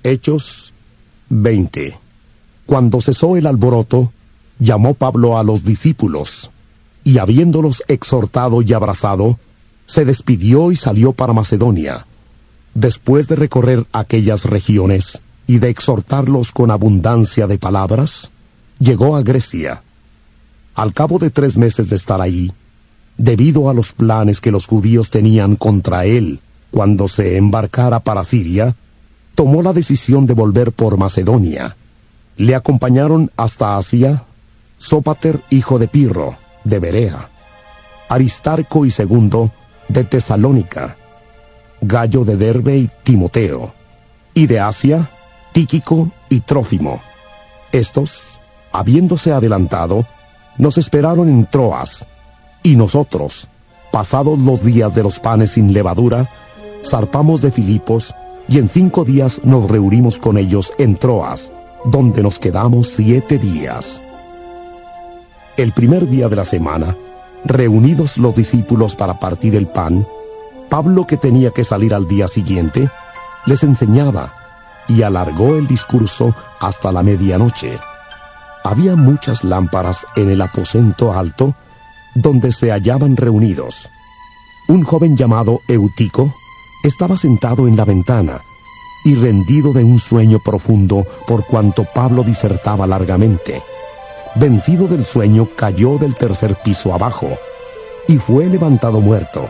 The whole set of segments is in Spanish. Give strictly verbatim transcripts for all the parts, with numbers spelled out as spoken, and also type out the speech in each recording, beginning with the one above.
Hechos veinte. Cuando cesó el alboroto, llamó Pablo a los discípulos, y habiéndolos exhortado y abrazado, se despidió y salió para Macedonia. Después de recorrer aquellas regiones y de exhortarlos con abundancia de palabras, llegó a Grecia. Al cabo de tres meses de estar allí, debido a los planes que los judíos tenían contra él cuando se embarcara para Siria, tomó la decisión de volver por Macedonia. Le acompañaron hasta Asia Sópater, hijo de Pirro, de Berea, Aristarco y Segundo, de Tesalónica, Gallo de Derbe y Timoteo, y de Asia, Tíquico y Trófimo. Estos, habiéndose adelantado, nos esperaron en Troas, y nosotros, pasados los días de los panes sin levadura, zarpamos de Filipos, y en cinco días nos reunimos con ellos en Troas, donde nos quedamos siete días. El primer día de la semana, reunidos los discípulos para partir el pan, Pablo, que tenía que salir al día siguiente, les enseñaba, y alargó el discurso hasta la medianoche. Había muchas lámparas en el aposento alto, donde se hallaban reunidos. Un joven llamado Eutico estaba sentado en la ventana, y rendido de un sueño profundo por cuanto Pablo disertaba largamente. Vencido del sueño, cayó del tercer piso abajo, y fue levantado muerto.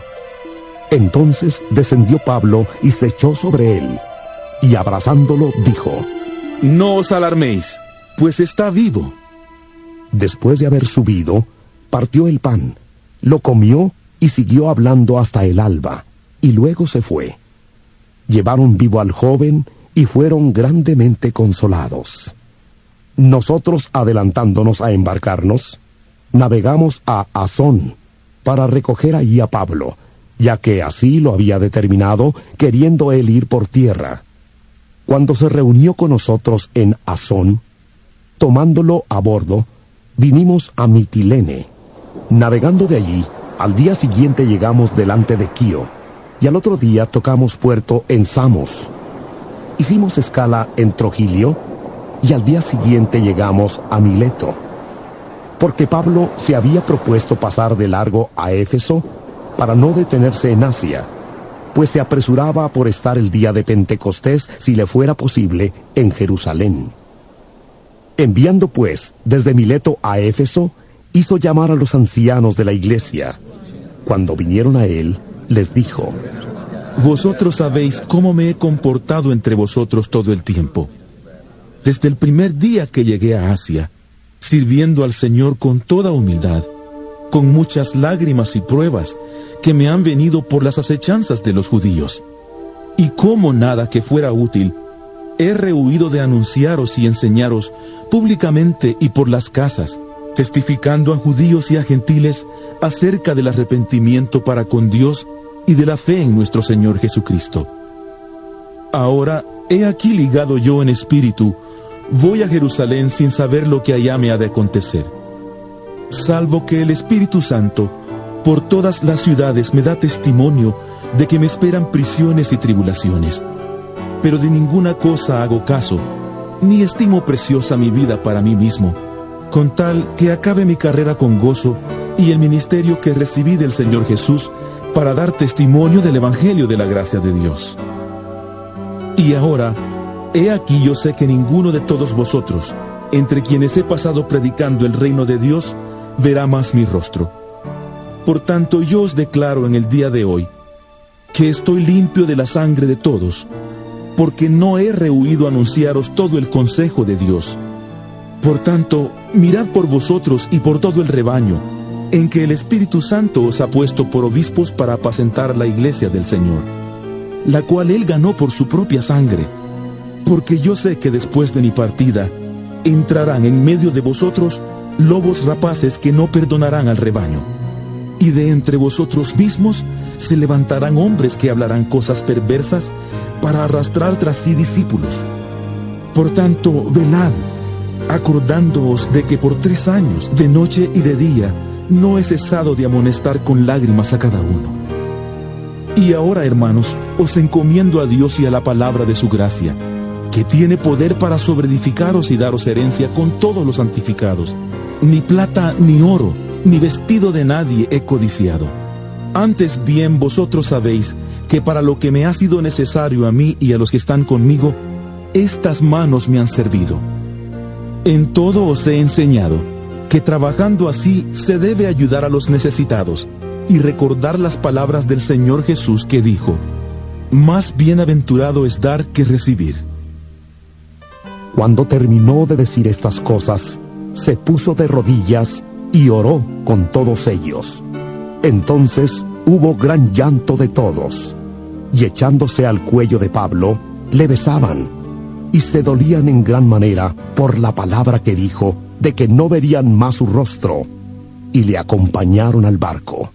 Entonces descendió Pablo y se echó sobre él, y abrazándolo dijo: No os alarméis, pues está vivo. Después de haber subido, partió el pan, lo comió y siguió hablando hasta el alba, y luego se fue. Llevaron vivo al joven y fueron grandemente consolados. Nosotros, adelantándonos a embarcarnos, navegamos a Asón para recoger allí a Pablo, ya que así lo había determinado, queriendo él ir por tierra. Cuando se reunió con nosotros en Asón, tomándolo a bordo, vinimos a Mitilene. Navegando de allí, al día siguiente llegamos delante de Quío, y al otro día tocamos puerto en Samos. Hicimos escala en Trogilio, y al día siguiente llegamos a Mileto, porque Pablo se había propuesto pasar de largo a Éfeso para no detenerse en Asia, pues se apresuraba por estar el día de Pentecostés, si le fuera posible, en Jerusalén. Enviando pues desde Mileto a Éfeso, hizo llamar a los ancianos de la iglesia. Cuando vinieron a él, les dijo: Vosotros sabéis cómo me he comportado entre vosotros todo el tiempo, desde el primer día que llegué a Asia, sirviendo al Señor con toda humildad, con muchas lágrimas y pruebas que me han venido por las acechanzas de los judíos. Y como nada que fuera útil, he rehuido de anunciaros y enseñaros públicamente y por las casas, testificando a judíos y a gentiles acerca del arrepentimiento para con Dios y de la fe en nuestro Señor Jesucristo. Ahora, he aquí ligado yo en espíritu, voy a Jerusalén sin saber lo que allá me ha de acontecer, salvo que el Espíritu Santo por todas las ciudades me da testimonio de que me esperan prisiones y tribulaciones. Pero de ninguna cosa hago caso, ni estimo preciosa mi vida para mí mismo, con tal que acabe mi carrera con gozo y el ministerio que recibí del Señor Jesús para dar testimonio del Evangelio de la gracia de Dios. Y ahora, he aquí yo sé que ninguno de todos vosotros, entre quienes he pasado predicando el reino de Dios, verá más mi rostro. Por tanto, yo os declaro en el día de hoy que estoy limpio de la sangre de todos, porque no he rehuido anunciaros todo el consejo de Dios. Por tanto, mirad por vosotros y por todo el rebaño, en que el Espíritu Santo os ha puesto por obispos para apacentar la iglesia del Señor, la cual Él ganó por su propia sangre. Porque yo sé que después de mi partida, entrarán en medio de vosotros lobos rapaces que no perdonarán al rebaño. Y de entre vosotros mismos se levantarán hombres que hablarán cosas perversas para arrastrar tras sí discípulos. Por tanto, velad, acordándoos de que por tres años, de noche y de día, no he cesado de amonestar con lágrimas a cada uno. Y ahora, hermanos, os encomiendo a Dios y a la palabra de su gracia, que tiene poder para sobreedificaros y daros herencia con todos los santificados. Ni plata ni oro, ni vestido de nadie he codiciado. Antes bien vosotros sabéis que para lo que me ha sido necesario a mí y a los que están conmigo, estas manos me han servido. En todo os he enseñado que trabajando así se debe ayudar a los necesitados y recordar las palabras del Señor Jesús que dijo: más bienaventurado es dar que recibir. Cuando terminó de decir estas cosas, se puso de rodillas y oró con todos ellos. Entonces hubo gran llanto de todos, y echándose al cuello de Pablo, le besaban, y se dolían en gran manera por la palabra que dijo, de que no verían más su rostro, y le acompañaron al barco.